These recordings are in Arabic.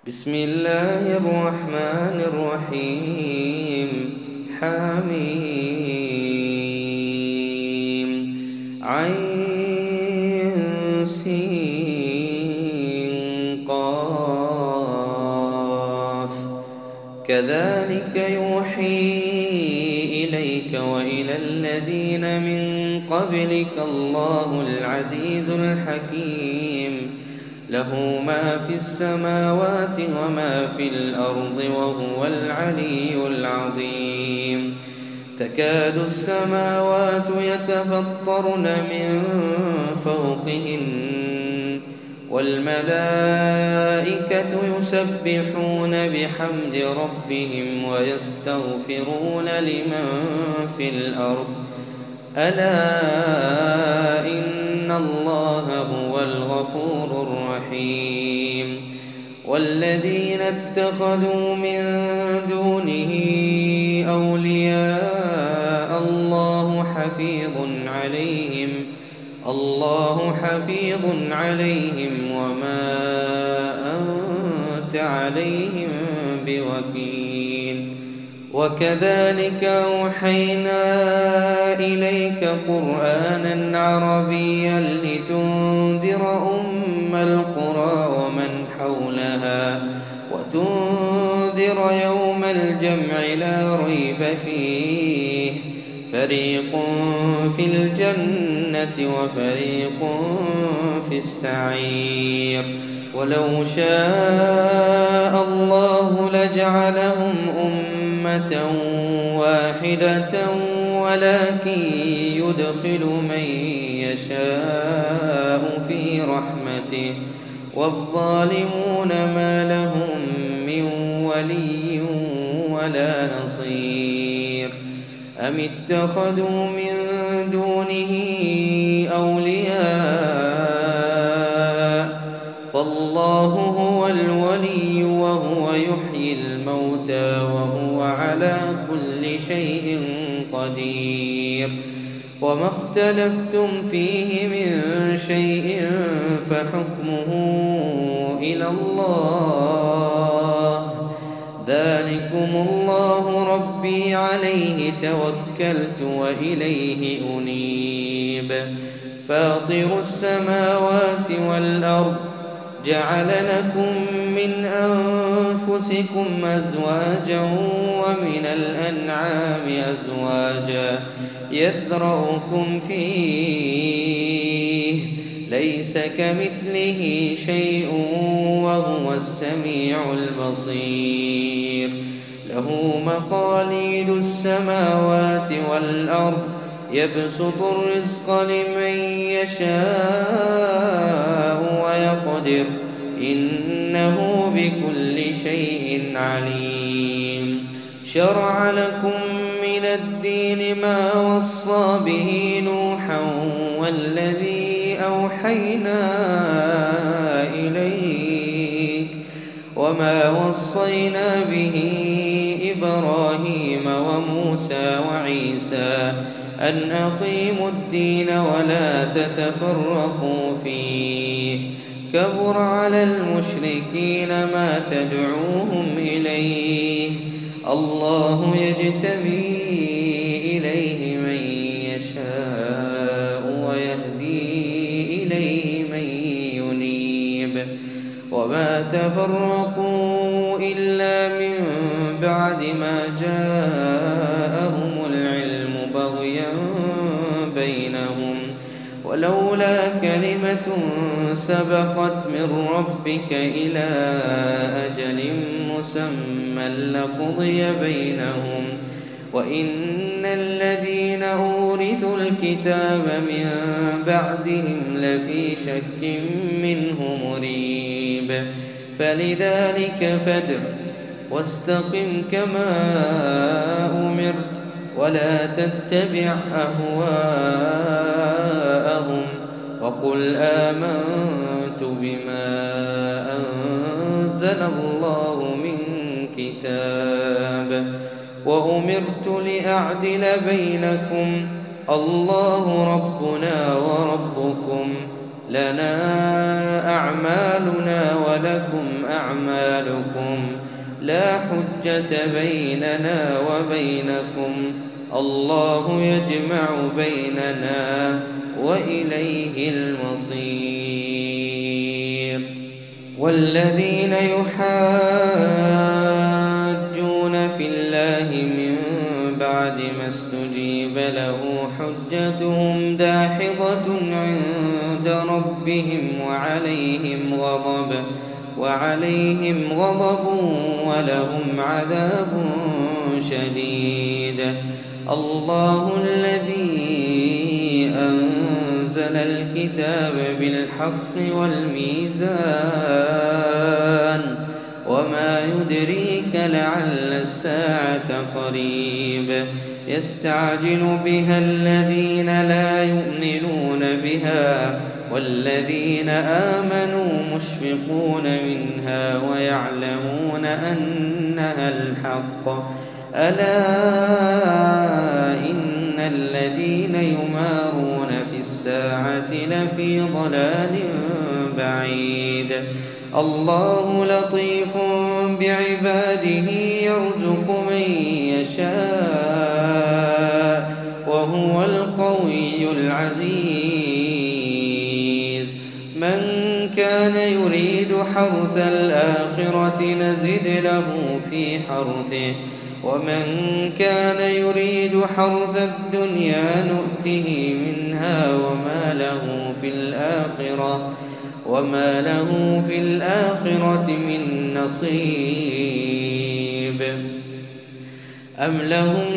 بسم الله الرحمن الرحيم. حميم عين سين قاف. كذلك يوحي إليك وإلى الذين من قبلك الله العزيز الحكيم. له ما في السماوات وما في الأرض وهو العلي العظيم. تكاد السماوات يتفطرن من فوقهن والملائكة يسبحون بحمد ربهم ويستغفرون لمن في الأرض ألا إن الله هو الغفور الرحيم. والذين اتخذوا من دونه أولياء الله حفيظ عليهم وما أنت عليهم بوكيل. وكذلك أوحينا إليك قرآنا عربيا لتنذر أم القرى ومن حولها وتنذر يوم الجمع لا ريب فيه. فريق في الجنة وفريق في السعير. ولو شاء الله لجعلهم أمة واحدة ولكن يدخل من يشاء في رحمته والظالمون ما لهم من ولي ولا نصير. أم اتخذوا من دونه أولياء فالله هو الولي وهو يحيي الموتى وهو على كل شيء قدير. وما اختلفتم فيه من شيء فحكمه إلى الله. ذلكم الله ربي عليه توكلت وإليه أنيب. فاطر السماوات والأرض جعل لكم من أنفسكم أزواجا ومن الأنعام أزواجا يذرؤكم فيه ليس كمثله شيء وهو السميع البصير. له مقاليد السماوات والأرض يبسط الرزق لمن يشاء ويقدر إنه بكل شيء عليم. شرع لكم من الدين ما وصى به نوحا والذي أوحينا إليك وما وصينا به إبراهيم وموسى وعيسى أن أقيموا الدين ولا تتفرقوا فيه. كبر على المشركين ما تدعوهم إليه. الله يجتبي إليه من يشاء ويهدي إليه من ينيب. وما تفرقوا إلا من بعد ما جاءهم العلم بغيا بينهم ولولا كلمة سبقت من ربك إلى أجل مسمى لقضي بينهم وإن الذين أورثوا الكتاب من بعدهم لفي شك منه مريب. فلذلك فادع واستقم كما أمرت ولا تتبع أهواءهم وقل آمنت بما أنزل الله من كتاب وأمرت لأعدل بينكم الله ربنا وربكم لنا أعمالنا ولكم أعمالكم لا حجة بيننا وبينكم الله يجمع بيننا وإليه المصير. والذين يحاجون في الله من بعد ما استجيب له حجتهم داحضة عند ربهم وعليهم غضب ولهم عذاب شديد. الله الذي أنزل الكتاب بالحق والميزان وما يدريك لعل الساعة قريب يستعجل بها الذين لا يؤمنون بها والذين آمنوا مشفقون منها ويعلمون أنها الحق ألا إن الذين يمارون في الساعة لفي ضلال بعيد. الله لطيف بعباده يرزق من يشاء وهو القوي العزيز. من كان يريد حرث الآخرة نزد له في حرثه ومن كان يريد حرث الدنيا نؤته منها وما له في الآخرة من نصيب. أم لهم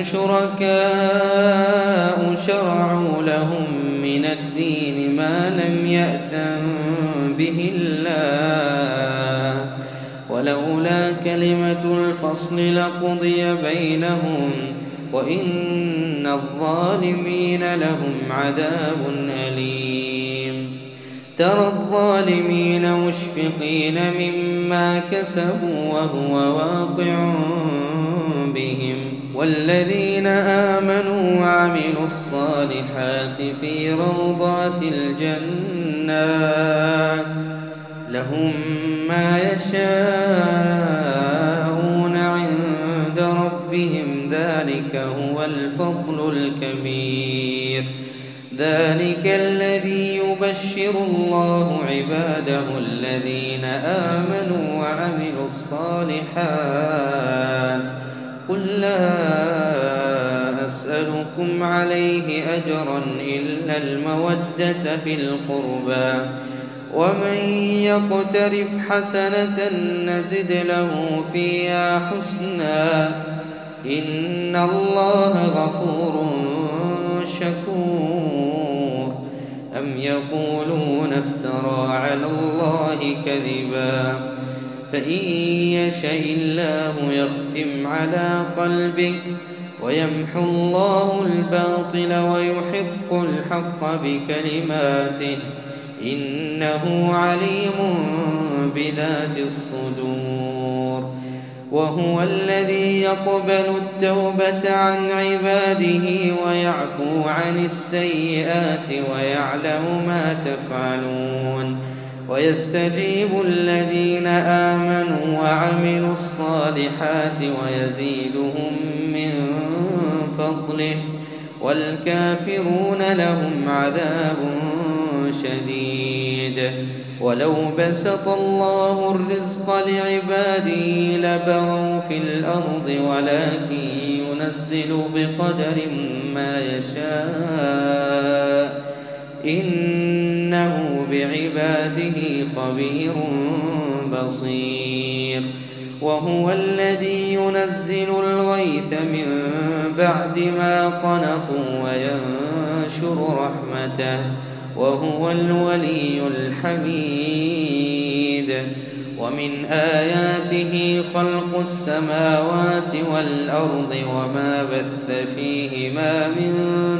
شركاء شرعوا لهم من الدين ما لم يأذن به الله ولولا كلمة الفصل لقضي بينهم وإن الظالمين لهم عذاب أليم. ترى الظالمين مشفقين مما كسبوا وهو واقع بهم والذين آمنوا وعملوا الصالحات في روضات الجنات لهم ما يشاءون عند ربهم ذلك هو الفضل الكبير. ذلك الذي يبشر الله عباده الذين آمنوا وعملوا الصالحات. قل لا أسألكم عليه أجرا إلا المودة في القربى ومن يقترف حسنة نزد له فيها حسنا إن الله غفور شكور. أم يقولون افترى على الله كذبا فإن يشاء الله يختم على قلبك ويمحو الله الباطل ويحق الحق بكلماته إنه عليم بذات الصدور. وهو الذي يقبل التوبة عن عباده ويعفو عن السيئات ويعلم ما تفعلون ويستجيب الذين آمنوا وعملوا الصالحات ويزيدهم من فضله والكافرون لهم عذاب شديد. ولو بسط الله الرزق لعباده لبغوا في الأرض ولكن ينزل بقدر ما يشاء إنه بعباده خبير بصير. وهو الذي ينزل الغيث من بعد ما قنطوا وينشر رحمته وهو الولي الحميد. ومن آياته خلق السماوات والأرض وما بث فيهما من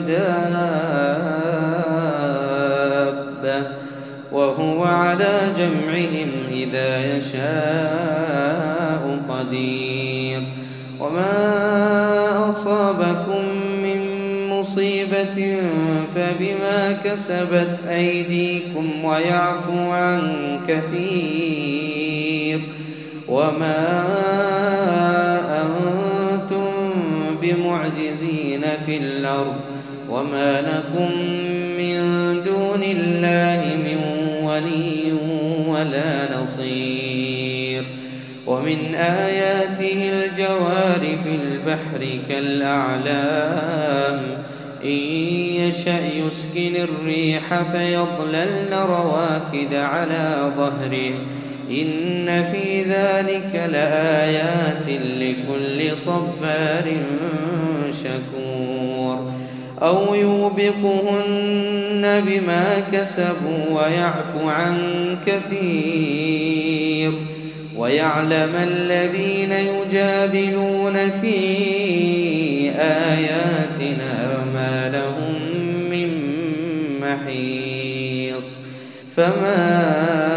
دابة وهو على جمعهم إذا يشاء قدير. وما أصابكم من مصيبة مصيبة فبما كسبت أيديكم ويعفو عن كثير، وما أنتم بمعجزين في الأرض وما لكم من دون الله من ولي ولا نصير. ومن آياته الجوار في البحر كالأعلام إن يشأ يسكن الريح فيظللن رواكد على ظهره إن في ذلك لآيات لكل صبار شكور. أو يوبقهن بما كسبوا ويعفو عن كثير، ويعلم الذين يجادلون في آياتنا ما لهم من محيص. فما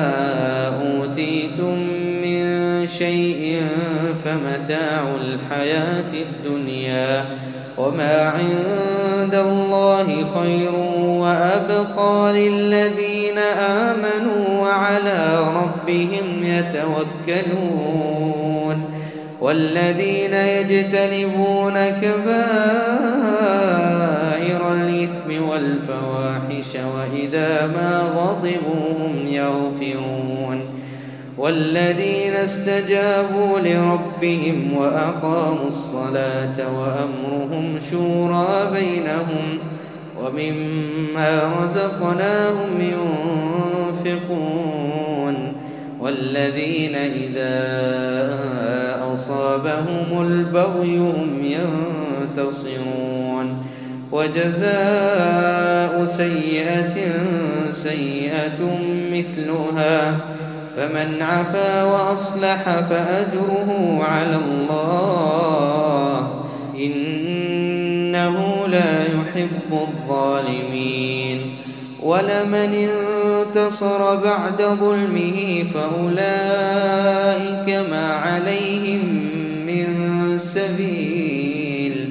أوتيتم من شيء فمتاع الحياة الدنيا وما عند الله خير وأبقى للذين آمنوا وعلى ربهم يتوكلون. والذين يجتنبون كبائر الإثم والفواحش وإذا ما غضبوا هم يغفرون. والذين استجابوا لربهم وأقاموا الصلاة وأمرهم شورى بينهم ومما رزقناهم ينفقون. والذين إذا أصابهم البغي هم ينتصرون. وجزاء سيئة سيئة مثلها فمن عفا وأصلح فأجره على الله إنه لا يحب الظالمين. ولمن انتصر بعد ظلمه فأولئك ما عليهم من سبيل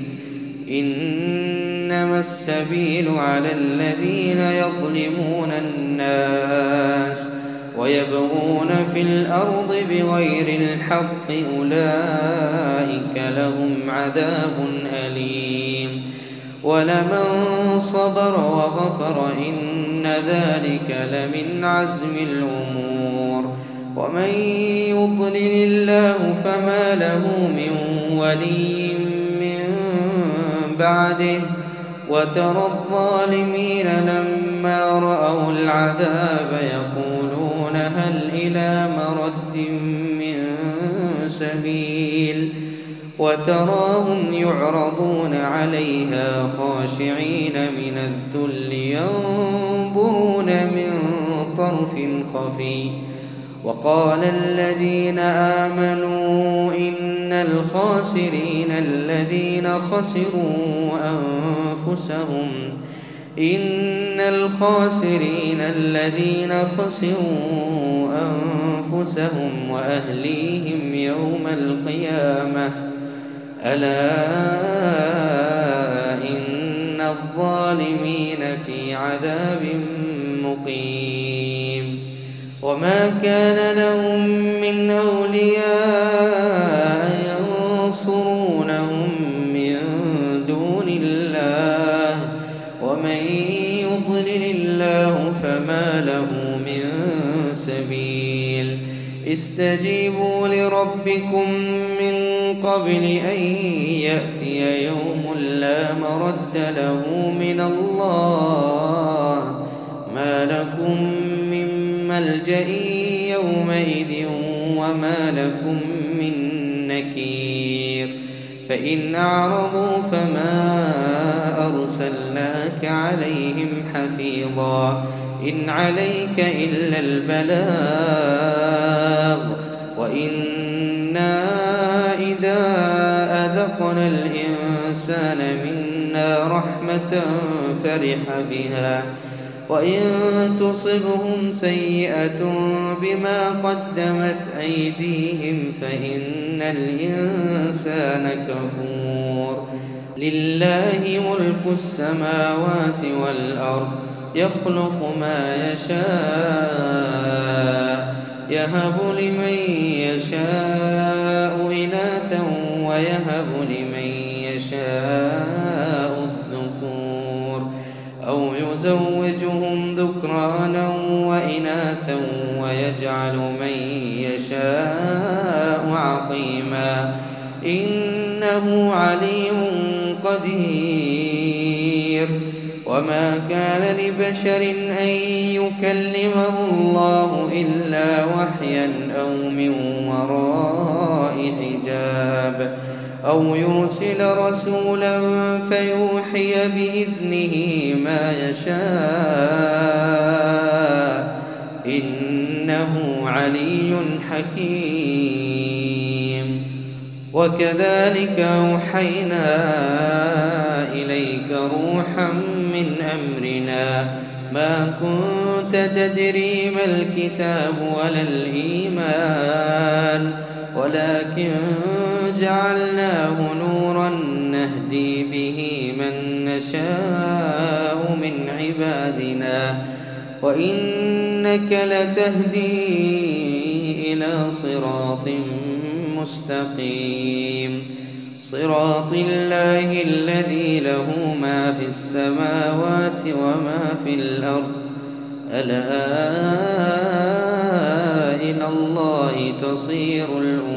إنما السبيل على الذين يظلمون الناس ويبغون في الأرض بغير الحق أولئك لهم عذاب أليم. ولمن صبر وغفر إن ذلك لمن عزم الأمور. ومن يضلل الله فما له من ولي من بعده. وترى الظالمين لما رأوا العذاب يقولون هل إلى مرد من سبيل. وتراهم يعرضون عليها خاشعين من الذل ينظرون من طرف خفي. وقال الذين آمنوا إن الخاسرين الذين خسروا أنفسهم وأهليهم يوم القيامة ألا إن الظالمين في عذاب مقيم. وما كان لهم من أولياء ينصرونهم من دون الله ومن يضلل الله فما له من سبيل. استجيبوا لربكم من قبل أن يأتي يوم لا مرد له من الله ما لكم من ملجأ يومئذ وما لكم من نكير. فإن أعرضوا فما أرسلناك عليهم حفيظا إن عليك إلا البلاغ وإنا إذا أذقنا الإنسان منا رحمة وإن تصبهم سيئة بما قدمت أيديهم فإن الإنسان كفور. لله ملك السماوات والأرض يخلق ما يشاء يهب لمن يشاء إناثا ويهب لمن يشاء الذكور أو يزوجهم ذكرانا وإناثا ويجعل من يشاء عقيما إنه عليم قدير. وما كان لبشر أن يكلمه الله إلا وحيا أو من وراء حجاب أو يرسل رسولا فيوحي بإذنه ما يشاء إنه علي حكيم. وكذلك أوحينا إليك روحا من أمرنا ما كنت تدري ما الكتاب ولا الإيمان ولكن جعلناه نورا نهدي به من نشاء من عبادنا وإنك لتهدي إلى صراط مستقيم صراط الله الذي له ما في السماوات وما في الأرض ألا إلى الله تصير الأمور.